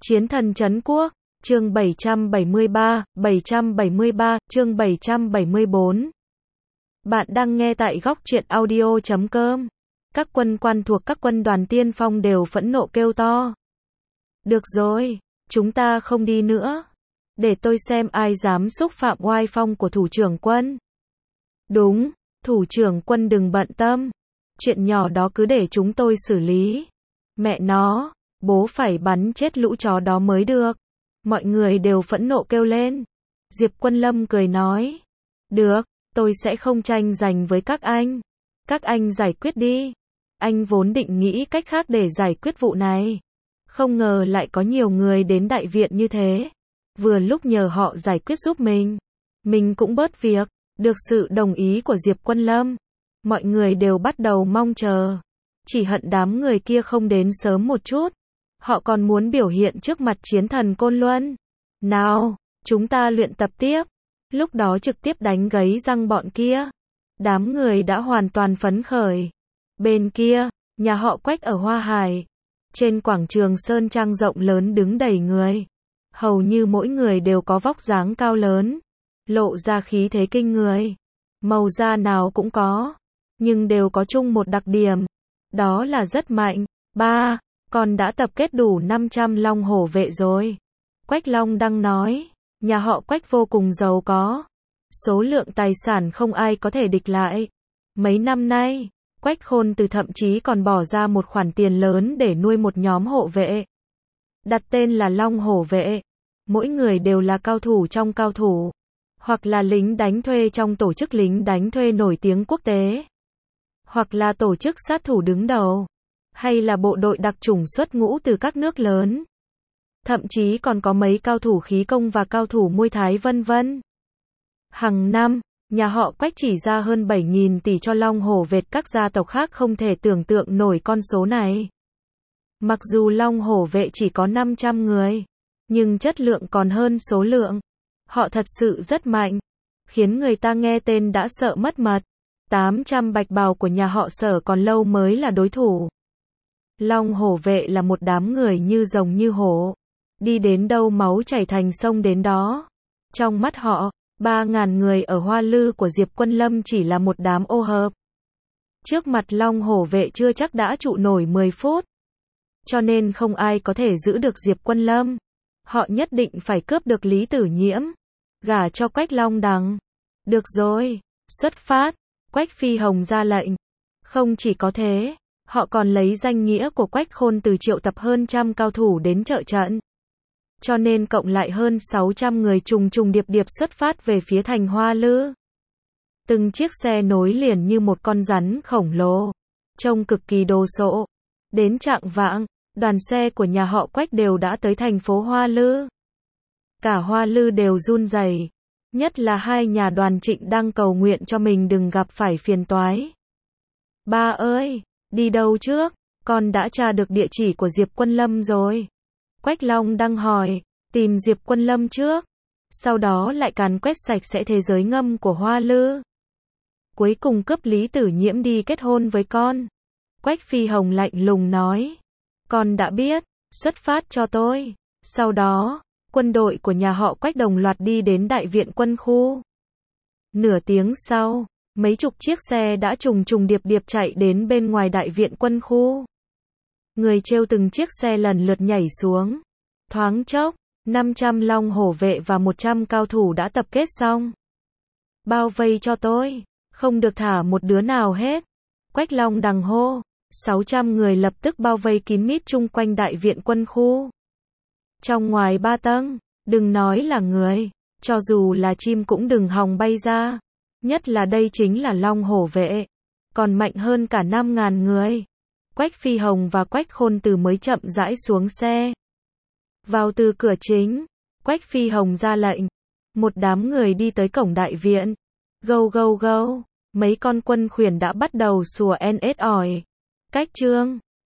Chiến thần trấn quốc, chương 773, chương 774. Bạn đang nghe tại góc truyện audio.com. Các quân quan thuộc các quân đoàn tiên phong đều phẫn nộ kêu to. Được rồi, chúng ta không đi nữa. Để tôi xem ai dám xúc phạm oai phong của thủ trưởng quân. Đúng, thủ trưởng quân đừng bận tâm. Chuyện nhỏ đó cứ để chúng tôi xử lý. Mẹ nó, bố phải bắn chết lũ chó đó mới được. Mọi người đều phẫn nộ kêu lên. Diệp Quân Lâm cười nói. Được, tôi sẽ không tranh giành với các anh. Các anh giải quyết đi. Anh vốn định nghĩ cách khác để giải quyết vụ này. Không ngờ lại có nhiều người đến đại viện như thế. Vừa lúc nhờ họ giải quyết giúp mình cũng bớt việc. Được sự đồng ý của Diệp Quân Lâm, mọi người đều bắt đầu mong chờ. Chỉ hận đám người kia không đến sớm một chút. Họ còn muốn biểu hiện trước mặt chiến thần Côn Luân. Nào, chúng ta luyện tập tiếp. Lúc đó trực tiếp đánh gấy răng bọn kia. Đám người đã hoàn toàn phấn khởi. Bên kia, nhà họ Quách ở Hoa Hải. Trên quảng trường Sơn Trang rộng lớn đứng đầy người. Hầu như mỗi người đều có vóc dáng cao lớn. Lộ ra khí thế kinh người. Màu da nào cũng có. Nhưng đều có chung một đặc điểm. Đó là rất mạnh. Con đã tập kết đủ 500 long hổ vệ rồi. Quách Long Đăng nói. Nhà họ Quách vô cùng giàu có. Số lượng tài sản không ai có thể địch lại. Mấy năm nay, Quách Khôn Từ thậm chí còn bỏ ra một khoản tiền lớn để nuôi một nhóm hộ vệ. Đặt tên là Long Hổ Vệ. Mỗi người đều là cao thủ trong cao thủ. Hoặc là lính đánh thuê trong tổ chức lính đánh thuê nổi tiếng quốc tế. Hoặc là tổ chức sát thủ đứng đầu. Hay là bộ đội đặc chủng xuất ngũ từ các nước lớn. Thậm chí còn có mấy cao thủ khí công và cao thủ môi thái vân vân. Hàng năm, nhà họ Quách chỉ ra hơn 7.000 tỷ cho Long Hổ Vệ, các gia tộc khác không thể tưởng tượng nổi con số này. Mặc dù Long Hổ Vệ chỉ có 500 người, nhưng chất lượng còn hơn số lượng. Họ thật sự rất mạnh, khiến người ta nghe tên đã sợ mất mật. 800 bạch bào của nhà họ Sở còn lâu mới là đối thủ. Long Hổ Vệ là một đám người như rồng như hổ. Đi đến đâu máu chảy thành sông đến đó. Trong mắt họ, 3.000 người ở Hoa Lư của Diệp Quân Lâm chỉ là một đám ô hợp. Trước mặt Long Hổ Vệ chưa chắc đã trụ nổi 10 phút. Cho nên không ai có thể giữ được Diệp Quân Lâm. Họ nhất định phải cướp được Lý Tử Nhiễm, gả cho Quách Long Đằng. Được rồi, xuất phát. Quách Phi Hồng ra lệnh. Không chỉ có thế, họ còn lấy danh nghĩa của Quách Khôn Từ triệu tập hơn trăm cao thủ đến trợ trận. Cho nên cộng lại hơn 600 người trùng trùng điệp điệp xuất phát về phía thành Hoa Lư. Từng chiếc xe nối liền như một con rắn khổng lồ, trông cực kỳ đồ sộ. Đến chạng vạng, đoàn xe của nhà họ Quách đều đã tới thành phố Hoa Lư. Cả Hoa Lư đều run rẩy, nhất là hai nhà đoàn Trịnh đang cầu nguyện cho mình đừng gặp phải phiền toái. Ba ơi, đi đâu trước? Con đã tra được địa chỉ của Diệp Quân Lâm rồi. Quách Long đang hỏi, tìm Diệp Quân Lâm trước, sau đó lại càn quét sạch sẽ thế giới ngầm của Hoa Lư. Cuối cùng cướp Lý Tử Nhiễm đi kết hôn với con. Quách Phi Hồng lạnh lùng nói. Con đã biết, xuất phát cho tôi. Sau đó, quân đội của nhà họ Quách đồng loạt đi đến đại viện quân khu. Nửa tiếng sau, mấy chục chiếc xe đã trùng trùng điệp điệp chạy đến bên ngoài đại viện quân khu. Người treo từng chiếc xe lần lượt nhảy xuống. Thoáng chốc, 500 Long Hổ Vệ và 100 cao thủ đã tập kết xong. Bao vây cho tôi, không được thả một đứa nào hết. Quách Long Đằng hô. 600 người lập tức bao vây kín mít chung quanh đại viện quân khu. Trong ngoài 3 tấc, đừng nói là người, cho dù là chim cũng đừng hòng bay ra. Nhất là đây chính là Long Hổ Vệ, còn mạnh hơn cả 5.000 người. Quách Phi Hồng và Quách Khôn Từ mới chậm rãi xuống xe. Vào từ cửa chính, Quách Phi Hồng ra lệnh. Một đám người đi tới cổng đại viện. Gâu gâu gâu, mấy con quân khuyển đã bắt đầu sủa en ết ỏi. Cách trương,